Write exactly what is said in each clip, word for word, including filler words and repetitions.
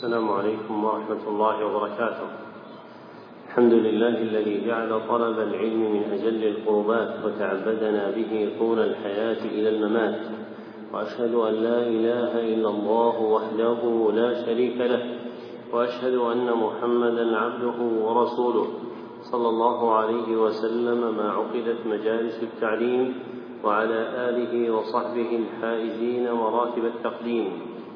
السلام عليكم ورحمة الله وبركاته. الحمد لله الذي جعل طلب العلم من أجل القربات وتعبدنا به طول الحياة إلى الممات، وأشهد أن لا إله إلا الله وحده لا شريك له، وأشهد أن محمدا عبده ورسوله صلى الله عليه وسلم ما عقدت مجالس التعليم، وعلى آله وصحبه الفائزين مراتب التقديم.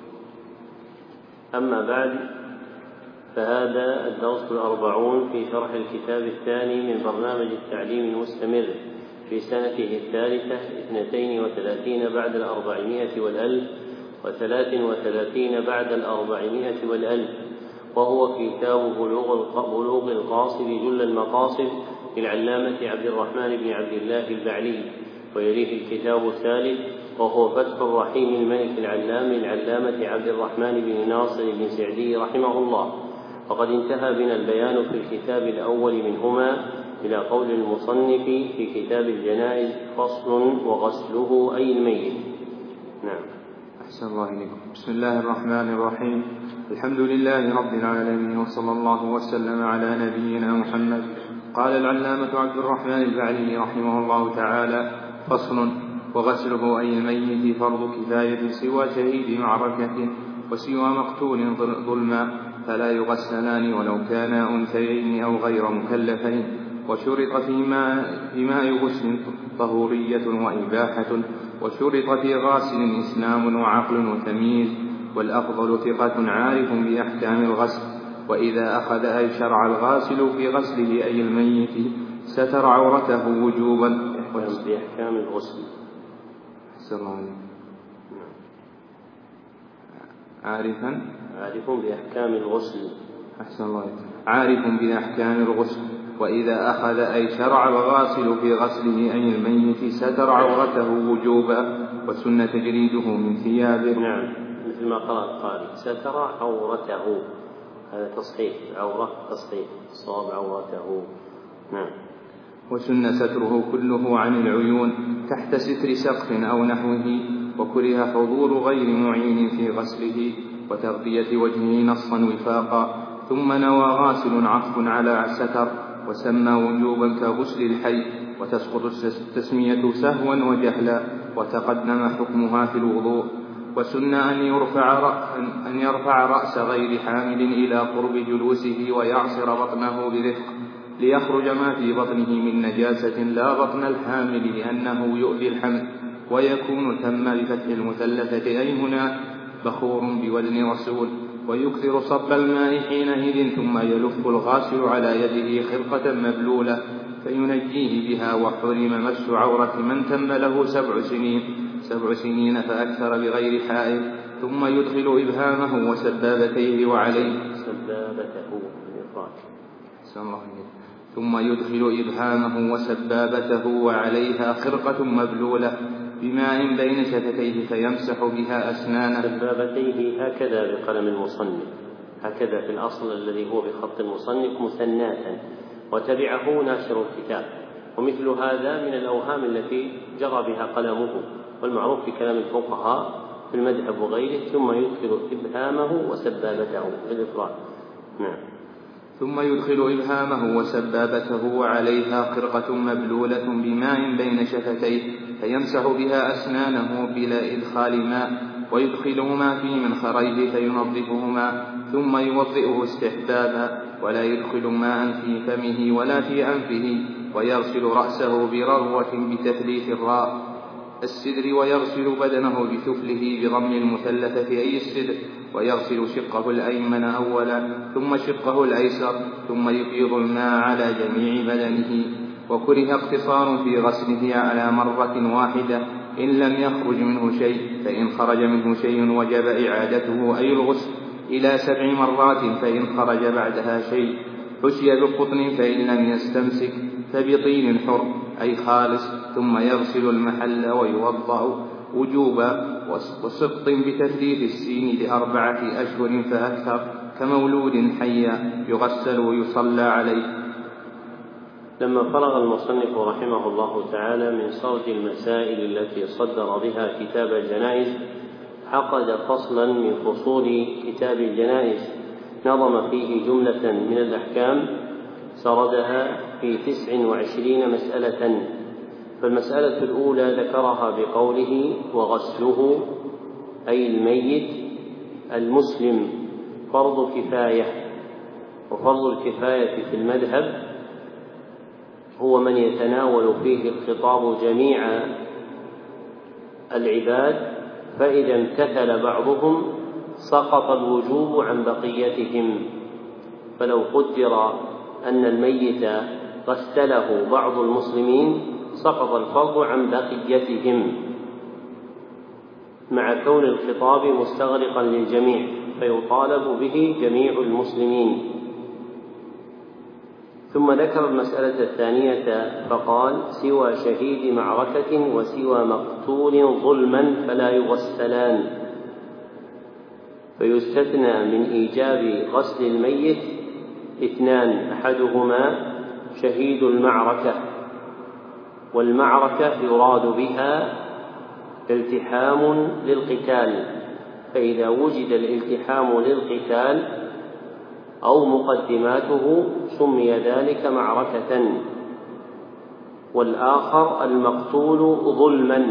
أما بعد، فهذا الدرس الأربعون في شرح الكتاب الثاني من برنامج التعليم المستمر في سنته الثالثة اثنتين وثلاثين بعد الأربعمائة والألف وثلاث وثلاثين بعد الأربعمائة والألف، وهو كتاب بلوغ القاصد جل المقاصد للعلامة عبد الرحمن بن عبد الله البعلي. ويليه الكتاب الثالث وهو فتح الرحيم الملك العلام العلامة عبد الرحمن بن ناصر بن سعدي رحمه الله. وقد انتهى بنا البيان في الكتاب الأول منهما إلى قول المصنف في كتاب الجنائز: فصل وغسله أي الميت. نعم. أحسن الله إليكم. بسم الله الرحمن الرحيم. الحمد لله رب العالمين، وصلى الله وسلم على نبينا محمد. قال العلامة عبد الرحمن البعلي رحمه الله تعالى: فصل وغسله أي الميت فرض كفاية سوى شهيد معركة وسوى مقتول ظلما، فلا يغسلان ولو كانا أنثيين أو غير مكلفين. وشرط في ماء غسل طهورية وإباحة، وشرط في غاسل إسلام وعقل وتمييز، والأفضل ثقة عارف بأحكام الغسل. وإذا أخذ أي شرع الغاسل في غسله أي الميت ستر عورته وجوبا بأحكام الغسل. عارفا عارف بأحكام الغسل. أحسن الله. عارف بأحكام الغسل. وإذا أخذ أي شرع الغاسل في غسله أي الميت ستر عورته وجوبا، وسن تجريده من ثيابه. نعم، مثل ما قال القارئ: ستر عورته، هذا تصحيح، عورة تصحيح، صاب عورته. نعم. وسن ستره كله عن العيون تحت ستر سقف أو نحوه، وكره حضور غير معين في غسله وتغطية وجهه نصا وفاقا. ثم نوى غاسل عطف على ستر وسمى وجوبا كغسل الحي، وتسقط التسمية سهوا وجهلا، وتقدم حكمها في الوضوء. وسن أن يرفع, أن يرفع رأس غير حامل إلى قرب جلوسه ويعصر بطنه برفق ليخرج ما في بطنه من نجاسة، لا بطن الحامل لأنه يؤذي الحمل. ويكون تم بفتح المثلثة أي هنا بخور بوزن رسول. ويكثر صب الماء حينئذ، ثم يلف الغاسل على يده خرقة مبلولة فينجيه بها. وحرم مس عورة من تم له سبع سنين سبع سنين فأكثر بغير حائل. ثم يدخل إبهامه وسبابتيه وعليه سبابته ثم يدخل إبهامه وسبابته وعليها خرقة مبلولة بماء بين شفتيه فيمسح بها أسنانه. سبابتيه هكذا بقلم المصنف، هكذا في الأصل الذي هو بخط المصنف مثناتا، وتبعه ناشر الكتاب. ومثل هذا من الأوهام التي جرى بها قلمه، والمعروف في كلام الفقهاء في المذهب وغيره: ثم يدخل إبهامه وسبابته بالإفراد. نعم. ثم يدخل إبهامه وسبابته وعليها خرقة مبلولة بماء بين شفتيه فيمسح بها أسنانه بلا إدخال ماء، ويدخلهما في منخريه فينظفهما، ثم يوضئه استحبابا، ولا يدخل ماء في فمه ولا في أنفه. ويغسل رأسه برغوة بتثليث الراء السدر، ويغسل بدنه بسفله بضم المثلثة أي السدر. ويغسل شقه الأيمن أولا، ثم شقه الأيسر، ثم يفيض الماء على جميع بدنه. وكره اقتصار في غسله على مرة واحدة إن لم يخرج منه شيء، فإن خرج منه شيء وجب إعادته أي الغسل إلى سبع مرات، فإن خرج بعدها شيء حشي بقطن، فإن لم يستمسك فبطين حر أي خالص. ثم يغسل المحل ويوضأ وجوبا، وسقط بتثليث السين لأربعة أشهر فأكثر كمولود حيا يغسل ويصلى عليه. لما فرغ المصنف رحمه الله تعالى من سرد المسائل التي صدر بها كتاب الجنائز، عقد فصلا من فصول كتاب الجنائز نظم فيه جملة من الأحكام سردها في تسع وعشرين مسألة. فالمسألة الأولى ذكرها بقوله وغسله أي الميت المسلم فرض كفاية. وفرض الكفاية في المذهب هو من يتناول فيه الخطاب جميع العباد، فإذا امتثل بعضهم سقط الوجوب عن بقيتهم. فلو قدر أن الميت غسله بعض المسلمين سقط الفرض عن بقيتهم، مع كون الخطاب مستغرقا للجميع فيطالب به جميع المسلمين. ثم ذكر المسألة الثانية فقال سوى شهيد معركة وسوى مقتول ظلما فلا يغسلان. فيستثنى من إيجاب غسل الميت اثنان، أحدهما شهيد المعركة، والمعركة يراد بها التحام للقتال، فإذا وجد الالتحام للقتال أو مقدماته سمي ذلك معركة. والآخر المقتول ظلما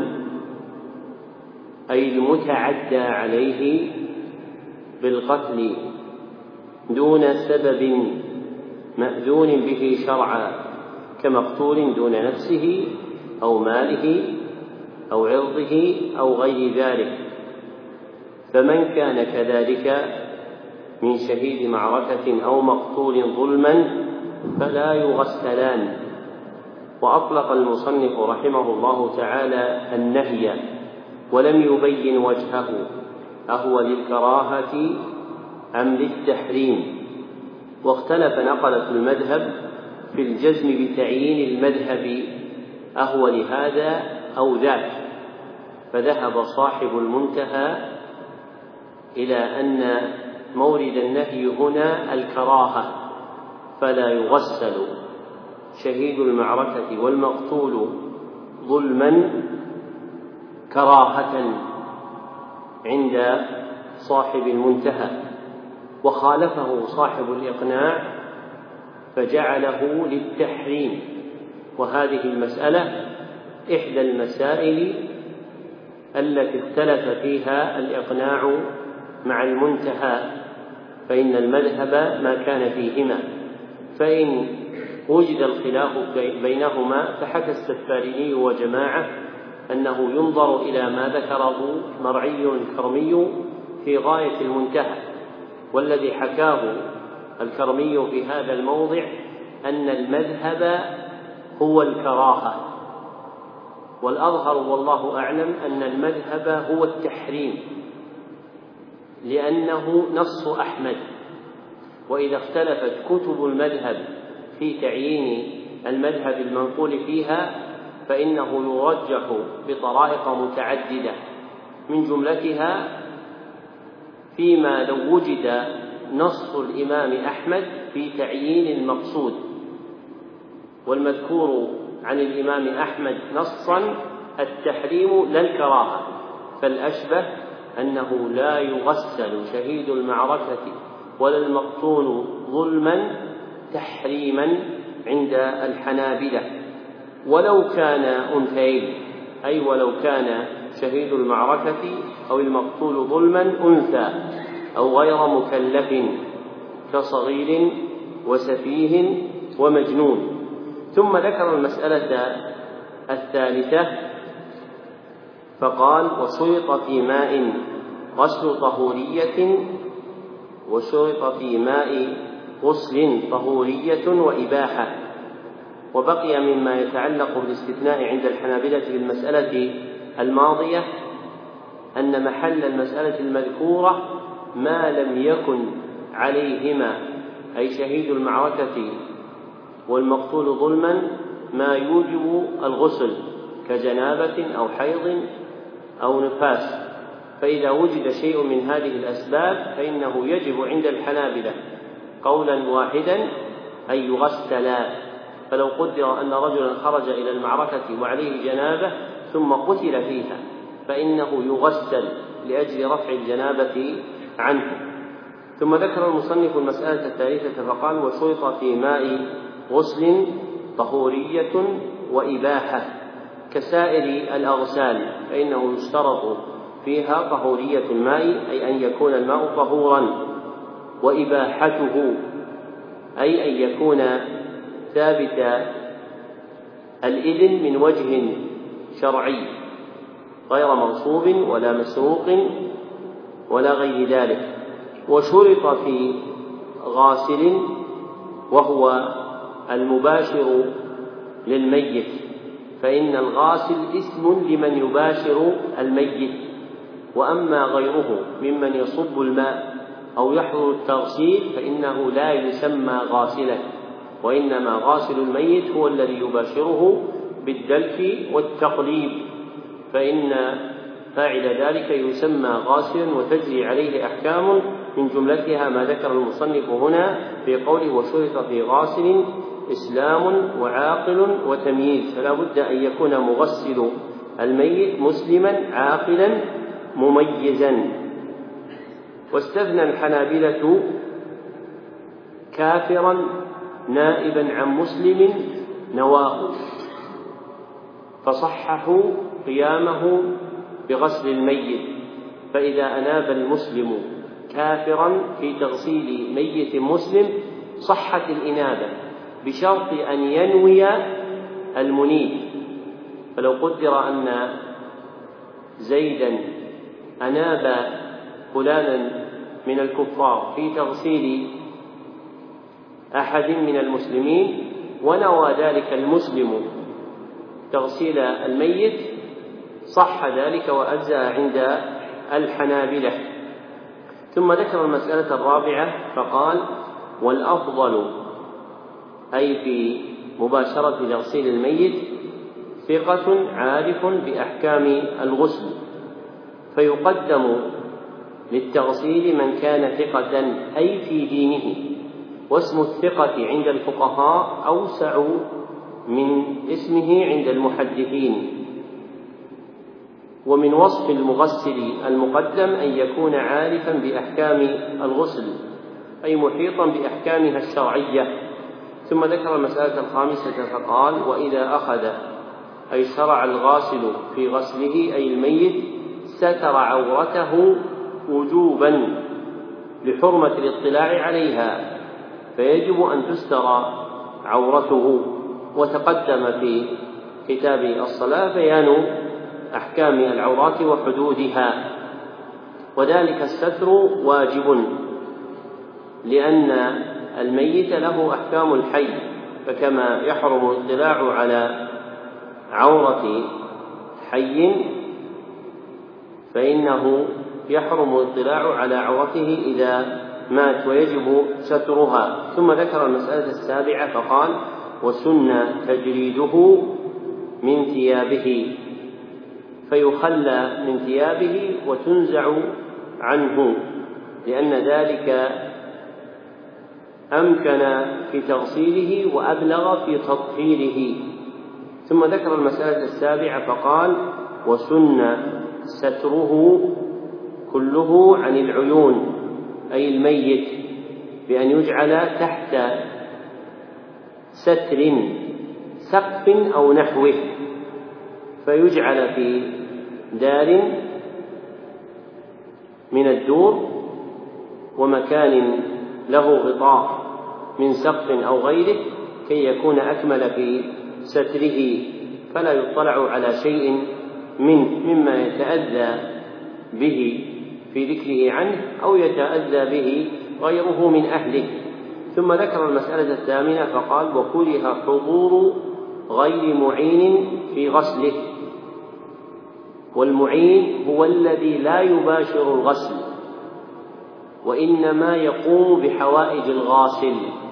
أي المتعدى عليه بالقتل دون سبب مأذون به شرعا، كمقتول دون نفسه أو ماله أو عرضه أو غير ذلك. فمن كان كذلك من شهيد معركة أو مقتول ظلما فلا يغسلان. وأطلق المصنف رحمه الله تعالى النهي ولم يبين وجهه، أهو للكراهة أم للتحريم؟ واختلف نقلة المذهب في الجزم بتعيين المذهب أهو لهذا أو ذاك، فذهب صاحب المنتهى إلى أن مورد النهي هنا الكراهة، فلا يغسل شهيد المعركة والمقتول ظلما كراهة عند صاحب المنتهى. وخالفه صاحب الإقناع فجعله للتحريم. وهذه المسألة إحدى المسائل التي اختلف فيها الإقناع مع المنتهى، فإن المذهب ما كان فيهما، فإن وجد الخلاف بينهما فحكى السفاريني وجماعة أنه ينظر إلى ما ذكره مرعي الكرمي في غاية المنتهى، والذي حكاه الكرمي في هذا الموضع أن المذهب هو الكراهة، والأظهر والله أعلم أن المذهب هو التحريم، لأنه نص أحمد. وإذا اختلفت كتب المذهب في تعيين المذهب المنقول فيها فإنه يرجح بطرائق متعددة، من جملتها فيما لو وجد نص الإمام أحمد في تعيين المقصود، والمذكور عن الإمام أحمد نصا التحريم لا الكراهة، فالأشبه أنه لا يغسل شهيد المعركة ولا المقتول ظلما تحريما عند الحنابلة، ولو كان أنثيين، أي ولو كان شهيد المعركة أو المقتول ظلما أنثى أو غير مكلف كصغير وسفيه ومجنون. ثم ذكر المسألة الثالثة فقال وشرط في ماء غسل طهورية وشرط في ماء غسل طهورية وإباحة. وبقي مما يتعلق بالاستثناء عند الحنابلة في المسألة الماضية أن محل المسألة المذكورة ما لم يكن عليهما، أي شهيد المعركة والمقتول ظلما، ما يوجب الغسل كجنابة أو حيض أو نفاس. فإذا وجد شيء من هذه الأسباب فإنه يجب عند الحنابلة قولا واحدا أن يغسلا. فلو قدر أن رجلا خرج إلى المعركة وعليه جنابة ثم قتل فيها فإنه يغسل لأجل رفع الجنابة عنه. ثم ذكر المصنف المسألة الثالثة فقال: وشرط في ماء غسل طهورية وإباحة كسائر الأغسال، فإنه يشترط فيها طهورية الماء أي أن يكون الماء طهورا، وإباحته أي أن يكون ثابت الإذن من وجه شرعي غير مغصوب ولا مسروق ولا غير ذلك. وشرط في غاسل وهو المباشر للميت، فإن الغاسل اسم لمن يباشر الميت، وأما غيره ممن يصب الماء أو يحضر التغسيل فإنه لا يسمى غاسلا، وإنما غاسل الميت هو الذي يباشره بالدلك والتقليب، فإن فاعل ذلك يسمى غاسلا وتجري عليه أحكام من جملتها ما ذكر المصنف هنا في قوله: وشرط في غاسل إسلام وعاقل وتمييز، فلا بد أن يكون مغسل الميت مسلما عاقلا مميزا. واستثنى الحنابلة كافرا نائبا عن مسلم نواه، فصححوا قيامه بغسل الميت، فإذا أناب المسلم كافرا في تغسيل ميت مسلم صحت الإنابة بشرط أن ينوي المنيب. فلو قدر أن زيدا أناب فلانا من الكفار في تغسيل أحد من المسلمين ونوى ذلك المسلم تغسيل الميت صح ذلك وأجزأ عند الحنابلة. ثم ذكر المسألة الرابعة فقال: والأفضل أي في مباشرة تغسيل الميت ثقة عارف بأحكام الغسل، فيقدم للتغسيل من كان ثقة أي في دينه، واسم الثقة عند الفقهاء أوسع من اسمه عند المحدثين. ومن وصف المغسل المقدم أن يكون عارفا بأحكام الغسل أي محيطا بأحكامها الشرعية. ثم ذكر المسألة الخامسة فقال: وإذا أخذ أي شرع الغاسل في غسله أي الميت ستر عورته وجوبا لحرمة الاطلاع عليها، فيجب أن تستر عورته. وتقدم في كتاب الصلاة بيان أحكام العورات وحدودها، وذلك الستر واجب لأن الميت له أحكام الحي، فكما يحرم الاطلاع على عورة حي فإنه يحرم الاطلاع على عورته إذا مات ويجب سترها. ثم ذكر المسألة السابعة فقال: وسن تجريده من ثيابه، فيخلى من ثيابه وتنزع عنه، لأن ذلك أمكن في تغسيله وأبلغ في تطهيره. ثم ذكر المسألة السابعة فقال: وسن ستره كله عن العيون أي الميت، بأن يجعل تحت ستر سقف أو نحوه، فيجعل في دار من الدور ومكان له غطاء من سقف أو غيره كي يكون أكمل في ستره، فلا يطلع على شيء من مما يتأذى به في ذكره عنه أو يتأذى به غيره من أهله. ثم ذكر المسألة الثامنة فقال: وكره حضور غير معين في غسله، والمعين هو الذي لا يباشر الغسل وإنما يقوم بحوائج الغاسل.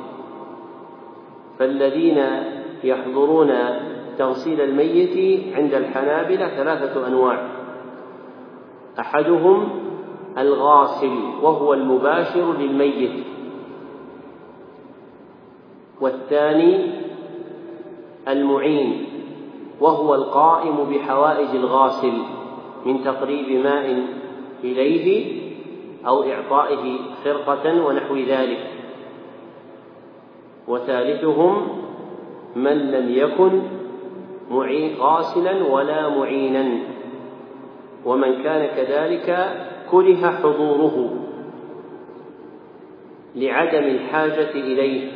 فالذين يحضرون تغسيل الميت عند الحنابلة ثلاثة أنواع: أحدهم الغاسل وهو المباشر للميت، والثاني المعين وهو القائم بحوائج الغاسل من تقريب ماء إليه أو إعطائه خرقة ونحو ذلك. وثالثهم من لم يكن غاسلا ولا معينا، ومن كان كذلك كره حضوره لعدم الحاجة إليه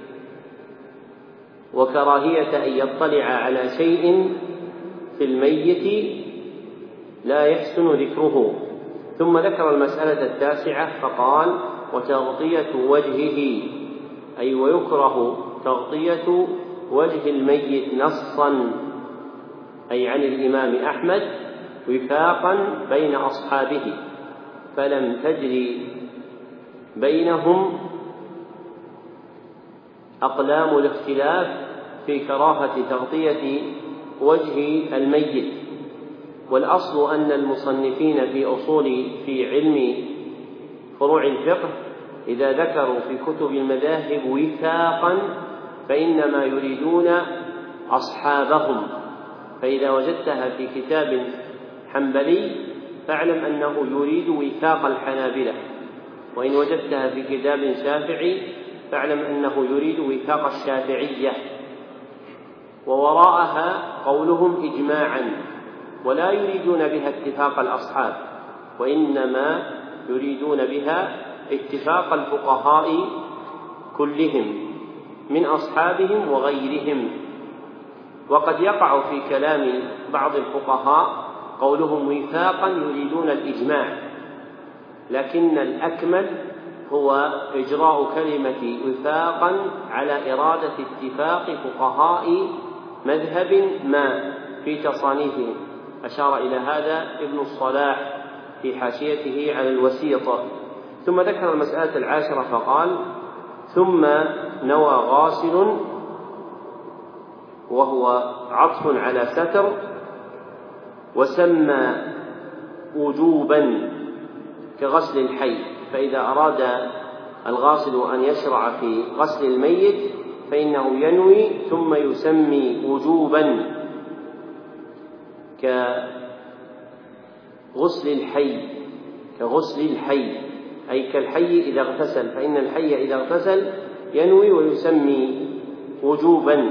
وكراهية أن يطلع على شيء في الميت لا يحسن ذكره. ثم ذكر المسألة التاسعة فقال: وتغطية وجهه، أي ويكره تغطية وجه الميت نصا، أي عن الإمام أحمد، وفاقا بين أصحابه، فلم تجري بينهم أقلام الاختلاف في كراهة تغطية وجه الميت. والأصل أن المصنفين في أصول في علم فروع الفقه إذا ذكروا في كتب المذاهب وفاقا فإنما يريدون أصحابهم، فإذا وجدتها في كتاب حنبلي فاعلم أنه يريد وفاق الحنابلة، وإن وجدتها في كتاب شافعي فاعلم أنه يريد وفاق الشافعية. ووراءها قولهم إجماعا، ولا يريدون بها اتفاق الأصحاب، وإنما يريدون بها اتفاق الفقهاء كلهم من أصحابهم وغيرهم. وقد يقع في كلام بعض الفقهاء قولهم وفاقا يريدون الإجماع، لكن الأكمل هو إجراء كلمة وفاقا على إرادة اتفاق فقهاء مذهب ما في تصانيفهم. أشار إلى هذا ابن الصلاح في حاشيته على الوسيطة. ثم ذكر المسألة العاشرة فقال: ثم نوى غاسل، وهو عطف على ستر، وسمى وجوبا كغسل الحي، فإذا أراد الغاسل أن يشرع في غسل الميت فإنه ينوي ثم يسمي وجوبا كغسل الحي كغسل الحي أي كالحي إذا اغتسل، فإن الحي إذا اغتسل ينوي ويسمي وجوبا.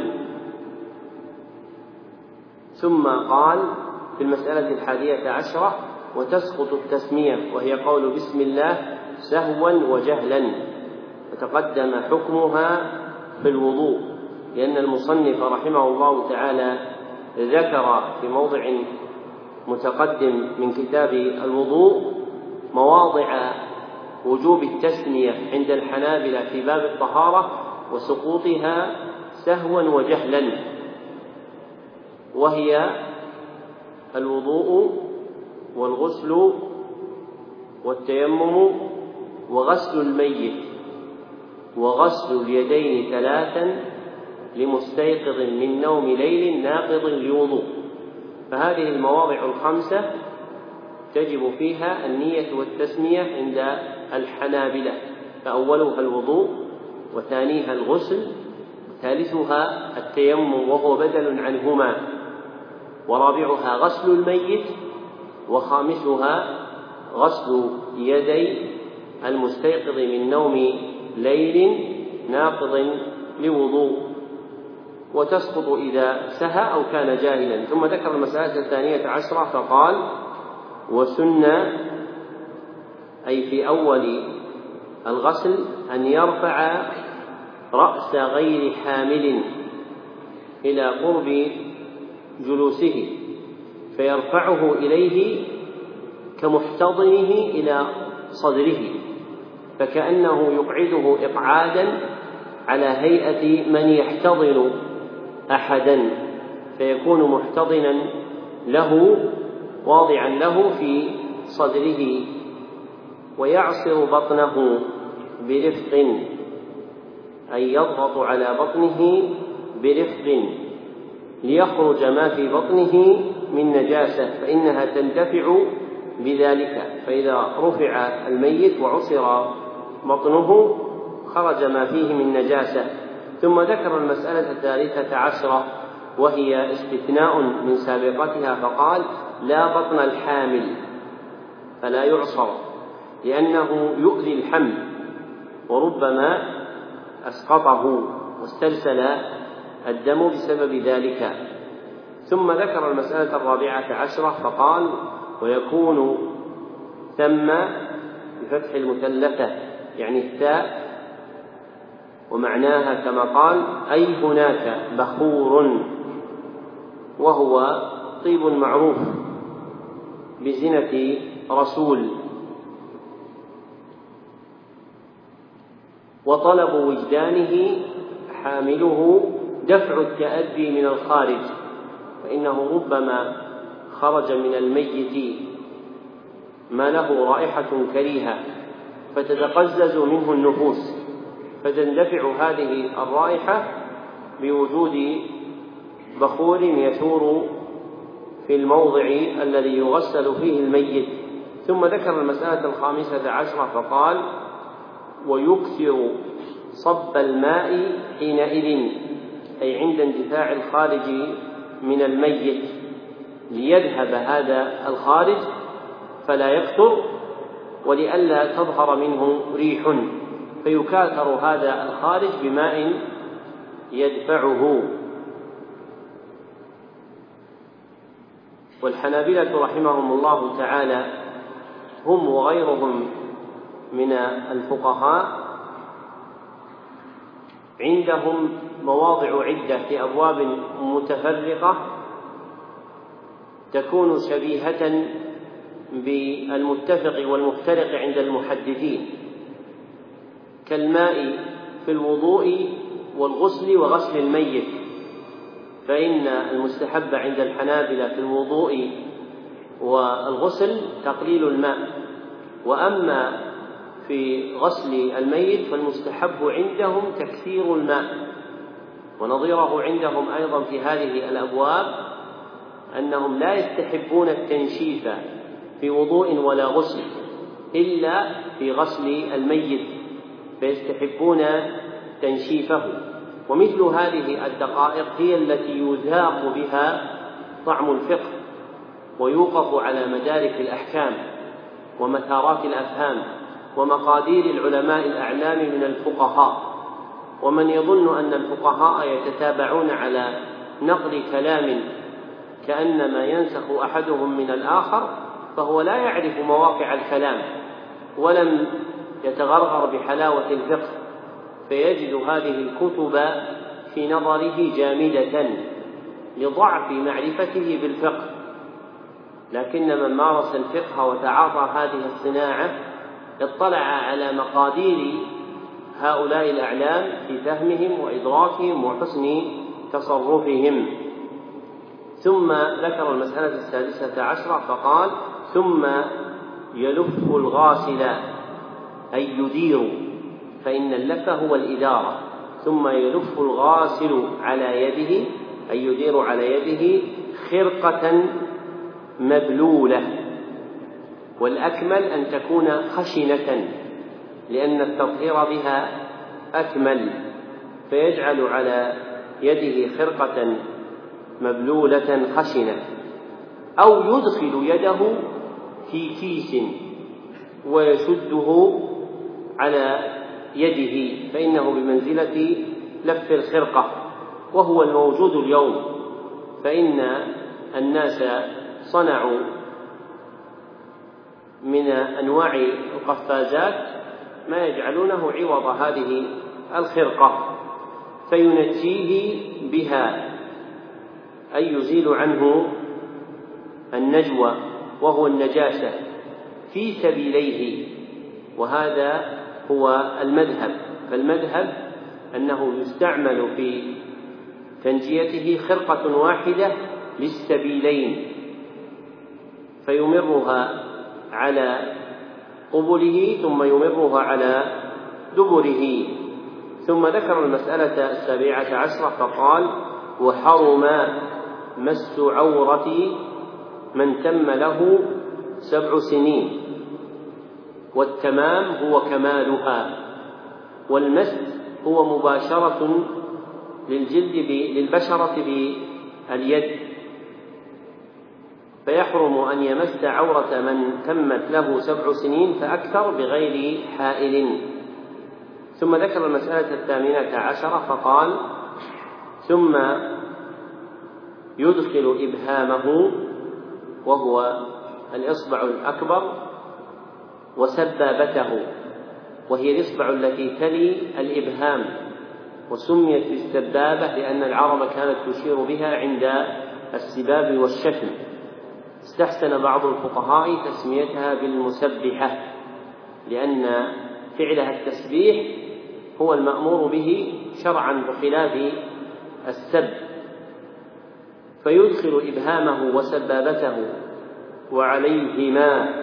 ثم قال في المسألة الحادية عشرة: وتسقط التسمية، وهي قول بسم الله سهوا وجهلا، وتقدم حكمها في الوضوء، لأن المصنف رحمه الله تعالى ذكر في موضع متقدم من كتاب الوضوء مواضع وجوب التسمية عند الحنابلة في باب الطهارة وسقوطها سهوا وجهلا، وهي الوضوء والغسل والتيمم وغسل الميت وغسل اليدين ثلاثا لمستيقظ من نوم ليل ناقض لوضوء. فهذه المواضع الخمسة تجب فيها النية والتسمية عند الحنابلة، فأولها الوضوء، وثانيها الغسل، وثالثها التيمم وهو بدل عنهما، ورابعها غسل الميت، وخامسها غسل يدي المستيقظ من نوم ليل ناقض لوضوء، وتسقط إذا سهى أو كان جاهلا. ثم ذكر المسألة الثانية عشرة فقال: وسنة، أي في أول الغسل، أن يرفع رأس غير حامل إلى قرب جلوسه فيرفعه إليه كمحتضنه إلى صدره، فكأنه يقعده إقعادا على هيئة من يحتضن أحدا، فيكون محتضنا له واضعا له في صدره، ويعصر بطنه برفق، أي يضغط على بطنه برفق ليخرج ما في بطنه من نجاسة، فإنها تندفع بذلك. فإذا رفع الميت وعصر بطنه خرج ما فيه من نجاسة. ثم ذكر المسألة الثالثة عشرة، وهي استثناء من سابقتها، فقال: لا بطن الحامل فلا يعصر. لأنه يؤذي الحمل وربما أسقطه واسترسل الدم بسبب ذلك. ثم ذكر المسألة الرابعة عشرة فقال: ويكون ثم بفتح المثلثة يعني الثاء، ومعناها كما قال: أي هناك بخور، وهو طيب معروف بزنة رسول، وطلب وجدانه حامله دفع التأذي من الخارج، فإنه ربما خرج من الميت ما له رائحة كريهة فتتقزز منه النفوس، فتندفع هذه الرائحة بوجود بخور يثور في الموضع الذي يغسل فيه الميت. ثم ذكر المسألة الخامسة عشرة فقال: ويكثر صب الماء حينئذ، أي عند اندفاع الخارج من الميت، ليذهب هذا الخارج فلا يكثر، ولئلا تظهر منه ريح، فيكاثر هذا الخارج بماء يدفعه. والحنابلة رحمهم الله تعالى هم وغيرهم من الفقهاء عندهم مواضع عدة في أبواب متفرقة تكون شبيهة بالمتفق والمفترق عند المحدثين، كالماء في الوضوء والغسل وغسل الميت، فإن المستحب عند الحنابلة في الوضوء والغسل تقليل الماء، وأما في غسل الميت فالمستحب عندهم تكثير الماء. ونظيره عندهم أيضا في هذه الأبواب أنهم لا يستحبون التنشيف في وضوء ولا غسل إلا في غسل الميت، فيستحبون تنشيفه. ومثل هذه الدقائق هي التي يذاق بها طعم الفقه ويوقف على مدارك الأحكام ومثارات الأفهام ومقادير العلماء الأعلام من الفقهاء. ومن يظن أن الفقهاء يتتابعون على نقل كلام كأنما ينسخ أحدهم من الآخر فهو لا يعرف مواقع الكلام ولم يتغرغر بحلاوة الفقه، فيجد هذه الكتب في نظره جامدة لضعف معرفته بالفقه. لكن من مارس الفقه وتعاطى هذه الصناعة اطلع على مقادير هؤلاء الأعلام في فهمهم وإدراكهم وحسن تصرفهم. ثم ذكر المسألة السادسة عشرة فقال: ثم يلف الغاسل أي يدير، فإن اللف هو الإدارة. ثم يلف الغاسل على يده أي يدير على يده خرقة مبلولة، والأكمل أن تكون خشنة لأن التطهير بها أكمل، فيجعل على يده خرقة مبلولة خشنة، أو يدخل يده في كيس ويشده على يده، فإنه بمنزلة لف الخرقة، وهو الموجود اليوم، فإن الناس صنعوا من أنواع القفازات ما يجعلونه عوض هذه الخرقة، فينجيه بها أي يزيل عنه النجوى وهو النجاسة في سبيليه. وهذا هو المذهب، فالمذهب أنه يستعمل في تنجيته خرقة واحدة للسبيلين، فيمرها على قبله ثم يمرها على دبره. ثم ذكر المسألة السابعة عشرة فقال: وحرم مس عورة من تم له سبع سنين، والتمام هو كمالها، والمس هو مباشرة للجلد للبشرة باليد، فيحرم أن يمس عورة من تمت له سبع سنين فأكثر بغير حائل. ثم ذكر المسألة الثامنة عشرة فقال: ثم يدخل إبهامه وهو الإصبع الأكبر وسبابته، وهي الإصبع التي تلي الإبهام، وسميت بالسبابة لأن العرب كانت تشير بها عند السباب والشتم. استحسن بعض الفقهاء تسميتها بالمسبحة لأن فعلها التسبيح هو المأمور به شرعا بخلاف السب. فيدخل إبهامه وسبابته وعليهما،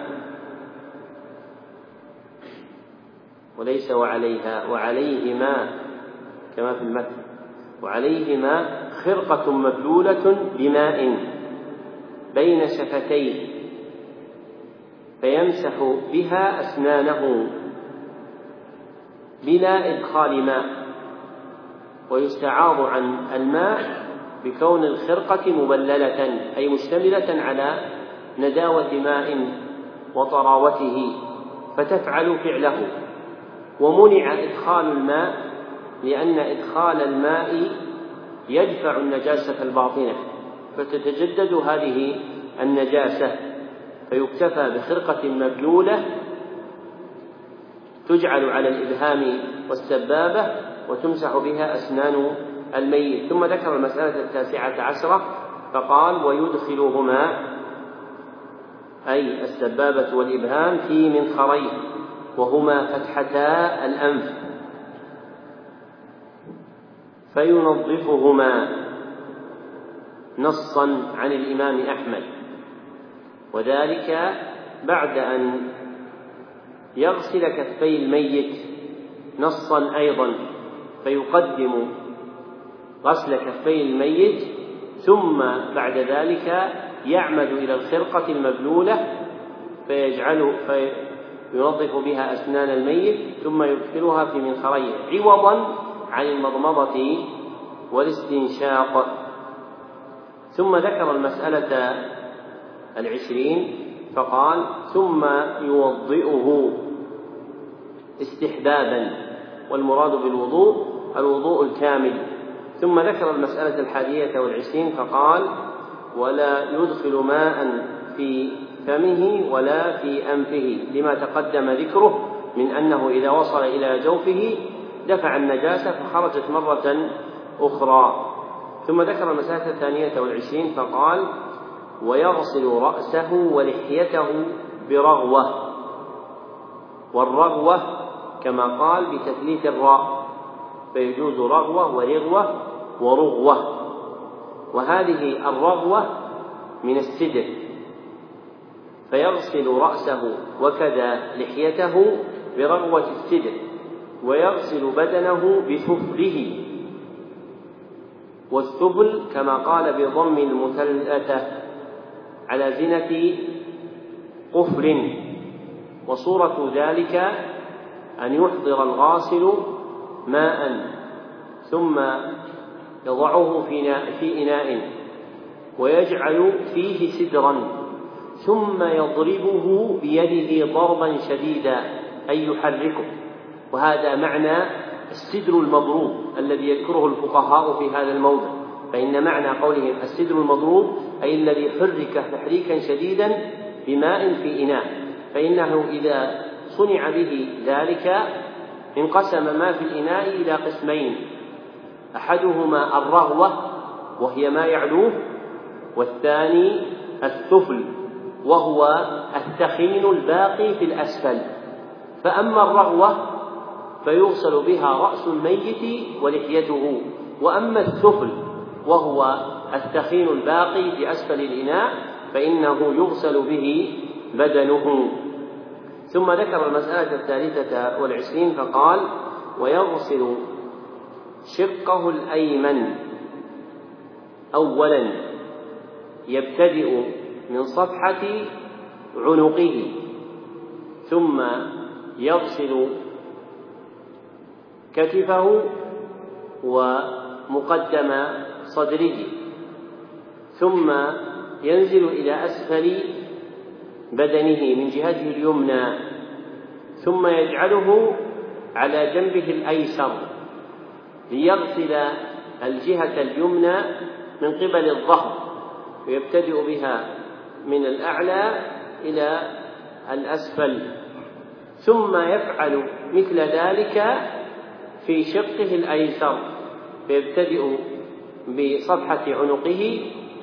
وليس وعليها، وعليهما كما في المتن، وعليهما خرقة مبلولة بماء بين شفتيه فيمسح بها أسنانه بلا إدخال ماء. ويستعاض عن الماء بكون الخرقة مبللة أي مشتملة على نداوة ماء وطراوته فتفعل فعله. ومنع إدخال الماء لأن إدخال الماء يدفع النجاسة الباطنة فتتجدد هذه النجاسة، فيكتفى بخرقة مبلولة تجعل على الإبهام والسبابة وتمسح بها أسنان الميت. ثم ذكر المسألة التاسعة عشرة فقال: ويدخلهما أي السبابة والإبهام في منخريه وهما فتحتا الأنف فينظفهما، نصا عن الإمام أحمد، وذلك بعد أن يغسل كفي الميت، نصا أيضا، فيقدم غسل كفي الميت ثم بعد ذلك يعمد إلى الخرقة المبلولة فيجعل فينظف بها أسنان الميت ثم يدخلها في منخريه عوضا عن المضمضة والاستنشاق. ثم ذكر المسألة العشرين فقال: ثم يوضئه استحبابا، والمراد بالوضوء الوضوء الكامل. ثم ذكر المسألة الحادية والعشرين فقال: ولا يدخل ماء في فمه ولا في أنفه، لما تقدم ذكره من أنه إذا وصل إلى جوفه دفع النجاسة فخرجت مرة أخرى. ثم ذكر المسألة الثانية والعشرين فقال: ويغسل رأسه ولحيته برغوة، والرغوة كما قال بتثليث الراء، فيجوز رغوة ورغوة ورغوة، وهذه الرغوة من السدر، فيغسل رأسه وكذا لحيته برغوة السدر، ويغسل بدنه بثفله، والثبل كما قال بضم المثلثة على زنة قفل. وصورة ذلك أن يحضر الغاسل ماء ثم يضعه في إناء ويجعل فيه سدرا ثم يضربه بيده ضربا شديدا أي يحركه، وهذا معنى السدر المضروب الذي يذكره الفقهاء في هذا الموضع. فإن معنى قولهم السدر المضروب أي الذي حرك تحريكا شديدا بماء في إناء، فإنه إذا صنع به ذلك انقسم ما في الإناء إلى قسمين: أحدهما الرغوة وهي ما يعلوه، والثاني الثفل وهو الثخين الباقي في الأسفل. فأما الرغوة فيغسل بها رأس الميت ولحيته، وأما الثفل وهو الثخين الباقي في أسفل الإناء فإنه يغسل به بدنه. ثم ذكر المسألة الثالثة والعشرين فقال: ويغسل شقه الأيمن أولا، يبتدئ من صفحة عنقه ثم يغسل كتفه ومقدم صدره ثم ينزل إلى أسفل بدنه من جهته اليمنى، ثم يجعله على جنبه الأيسر ليغسل الجهة اليمنى من قبل الظهر، ويبتدئ بها من الأعلى إلى الأسفل، ثم يفعل مثل ذلك في شقه الأيسر، فيبتدئ بصفحة عنقه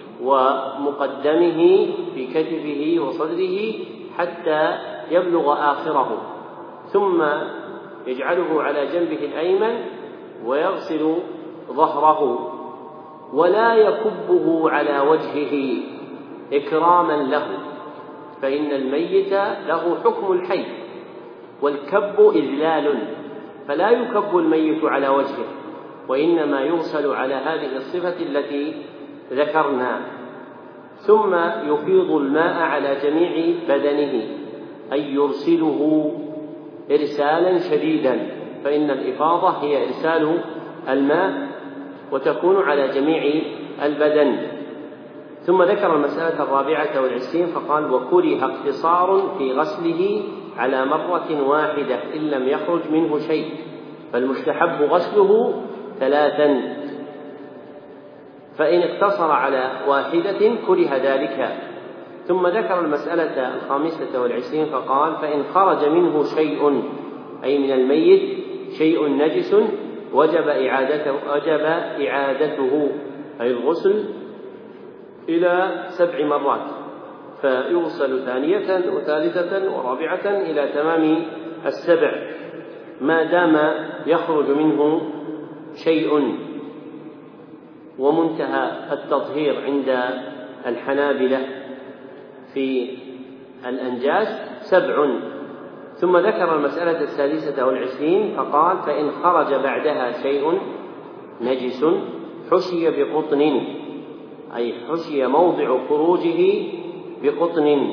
ومقدمه في كتفه وصدره حتى يبلغ آخره، ثم يجعله على جنبه الأيمن ويغسل ظهره، ولا يكبه على وجهه إكراما له، فإن الميت له حكم الحي، والكب إذلال، فلا يكب الميت على وجهه، وإنما يغسل على هذه الصفة التي ذكرنا. ثم يفيض الماء على جميع بدنه، أي يرسله إرسالا شديدا، فإن الإفاضة هي إرسال الماء وتكون على جميع البدن. ثم ذكر المسألة الرابعة والعشرين فقال: وكره اقتصار في غسله على مرة واحدة إن لم يخرج منه شيء، فالمستحب غسله ثلاثا، فإن اقتصر على واحدة كره ذلك. ثم ذكر المسألة الخامسة والعشرين فقال: فإن خرج منه شيء، أي من الميت شيء نجس، وجب إعادته, وجب إعادته أي الغسل إلى سبع مرات، فيغسل ثانية وثالثة ورابعة إلى تمام السبع ما دام يخرج منه شيء. ومنتهى التطهير عند الحنابلة في الأنجاس سبع. ثم ذكر المسألة السادسة والعشرين فقال: فإن خرج بعدها شيء نجس حشي بقطن، أي حشي موضع خروجه بقطن.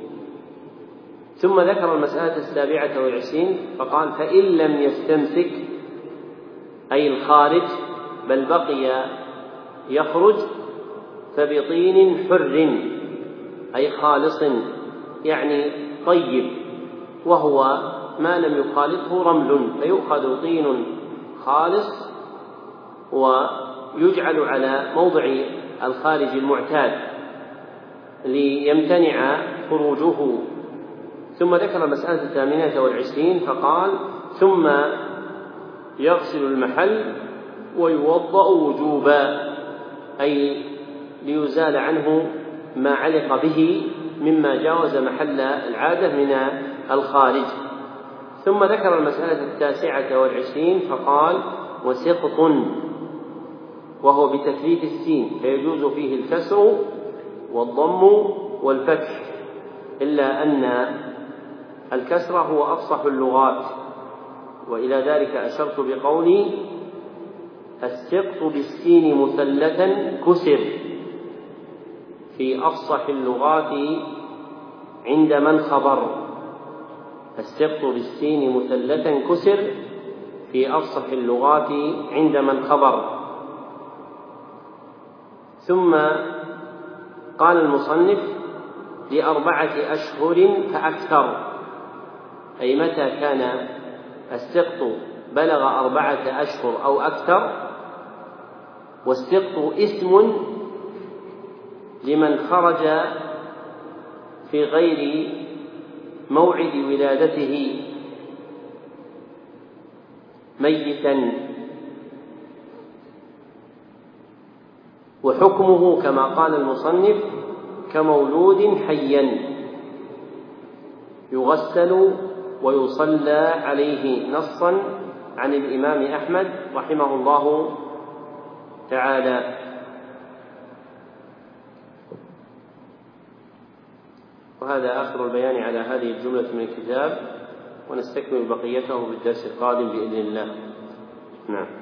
ثم ذكر المسألة السابعة والعشرين فقال: فإن لم يستمسك، أي الخارج، بل بقي يخرج، فبطين حر، أي خالص، يعني طيب، وهو ما لم يخالطه رمل، فيؤخذ طين خالص ويجعل على موضع الخارج المعتاد ليمتنع خروجه. ثم ذكر المسألة الثامنة والعشرين فقال: ثم يغسل المحل ويوضأ وجوبا، أي ليزال عنه ما علق به مما جاوز محل العادة من الخارج. ثم ذكر المسألة التاسعة والعشرين فقال: وسقط، وهو بتثليث السين، فيجوز فيه الكسر والضم والفتح، إلا أن الكسر هو أفصح اللغات، وإلى ذلك أشرت بقولي: السقط بالسين مثلثا كسر، في أفصح اللغات عند من خبر. السقط بالسين مثلثا كسر في أفصح اللغات عند من خبر. ثم قال المصنف: لأربعة أشهر فأكثر، أي متى كان السقط بلغ أربعة أشهر أو أكثر. والسقط اسم لمن خرج في غير موعد ولادته ميتا، وحكمه كما قال المصنف كمولود حيا، يغسل ويصلى عليه، نصا عن الإمام أحمد رحمه الله تعالى. وهذا آخر البيان على هذه الجملة من الكتاب، ونستكمل بقيته بالدرس القادم بإذن الله. نعم.